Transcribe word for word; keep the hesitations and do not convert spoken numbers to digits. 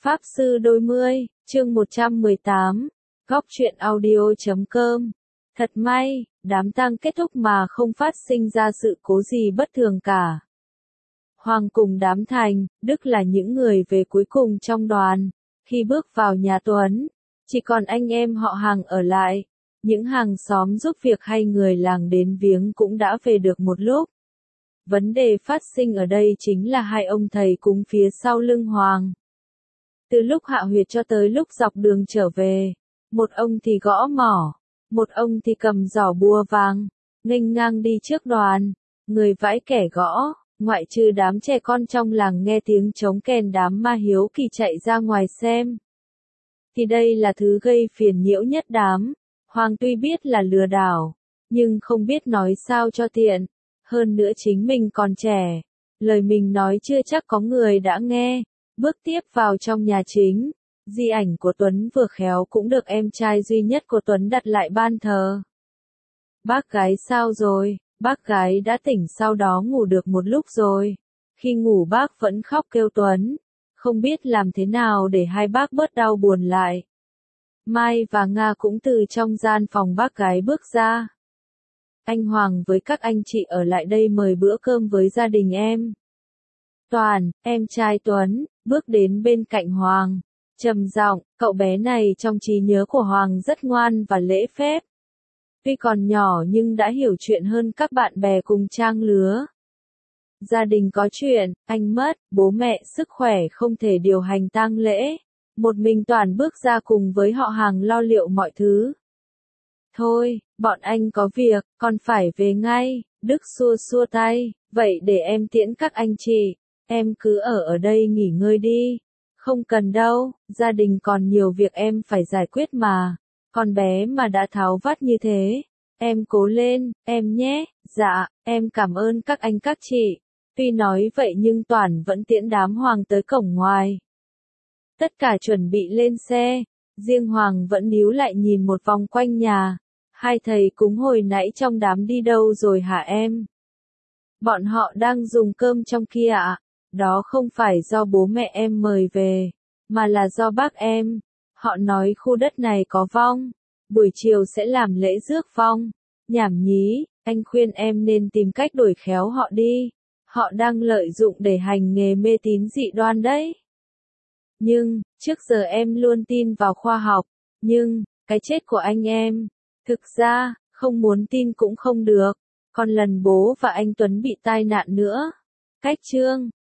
Pháp Sư Đôi Mươi, chương một trăm mười tám, góc truyện audio chấm com. Thật may, đám tang kết thúc mà không phát sinh ra sự cố gì bất thường cả. Hoàng cùng đám Thành, Đức là những người về cuối cùng trong đoàn. Khi bước vào nhà Tuấn, chỉ còn anh em họ hàng ở lại. Những hàng xóm giúp việc hay người làng đến viếng cũng đã về được một lúc. Vấn đề phát sinh ở đây chính là hai ông thầy cúng phía sau lưng Hoàng. Từ lúc hạ huyệt cho tới lúc dọc đường trở về, một ông thì gõ mỏ, một ông thì cầm giỏ bùa vàng, nghênh ngang đi trước đoàn, người vãi kẻ gõ, ngoại trừ đám trẻ con trong làng nghe tiếng trống kèn đám ma hiếu kỳ chạy ra ngoài xem. Thì đây là thứ gây phiền nhiễu nhất đám. Hoàng tuy biết là lừa đảo, nhưng không biết nói sao cho tiện, hơn nữa chính mình còn trẻ, lời mình nói chưa chắc có người đã nghe. Bước tiếp vào trong nhà chính, di ảnh của Tuấn vừa khéo cũng được em trai duy nhất của Tuấn đặt lại ban thờ. Bác gái sao rồi? Bác gái đã tỉnh sau đó ngủ được một lúc rồi. Khi ngủ bác vẫn khóc kêu Tuấn, không biết làm thế nào để hai bác bớt đau buồn lại. Mai và Nga cũng từ trong gian phòng bác gái bước ra. Anh Hoàng với các anh chị ở lại đây mời bữa cơm với gia đình em. Toàn, em trai Tuấn, bước đến bên cạnh Hoàng, trầm giọng, cậu bé này trong trí nhớ của Hoàng rất ngoan và lễ phép. Tuy còn nhỏ nhưng đã hiểu chuyện hơn các bạn bè cùng trang lứa. Gia đình có chuyện, anh mất, bố mẹ sức khỏe không thể điều hành tang lễ. Một mình Toàn bước ra cùng với họ hàng lo liệu mọi thứ. Thôi, bọn anh có việc, còn phải về ngay, Đức xua xua tay, vậy để em tiễn các anh chị. Em cứ ở ở đây nghỉ ngơi đi. Không cần đâu, gia đình còn nhiều việc em phải giải quyết mà. Con bé mà đã tháo vát như thế. Em cố lên, em nhé. Dạ, em cảm ơn các anh các chị. Tuy nói vậy nhưng Toàn vẫn tiễn đám Hoàng tới cổng ngoài. Tất cả chuẩn bị lên xe. Riêng Hoàng vẫn níu lại nhìn một vòng quanh nhà. Hai thầy cúng hồi nãy trong đám đi đâu rồi hả em? Bọn họ đang dùng cơm trong kia ạ. Đó không phải do bố mẹ em mời về, mà là do bác em. Họ nói khu đất này có vong, buổi chiều sẽ làm lễ rước vong. Nhảm nhí, anh khuyên em nên tìm cách đuổi khéo họ đi. Họ đang lợi dụng để hành nghề mê tín dị đoan đấy. Nhưng, trước giờ em luôn tin vào khoa học, nhưng, cái chết của anh em, thực ra, không muốn tin cũng không được. Còn lần bố và anh Tuấn bị tai nạn nữa. Cách chương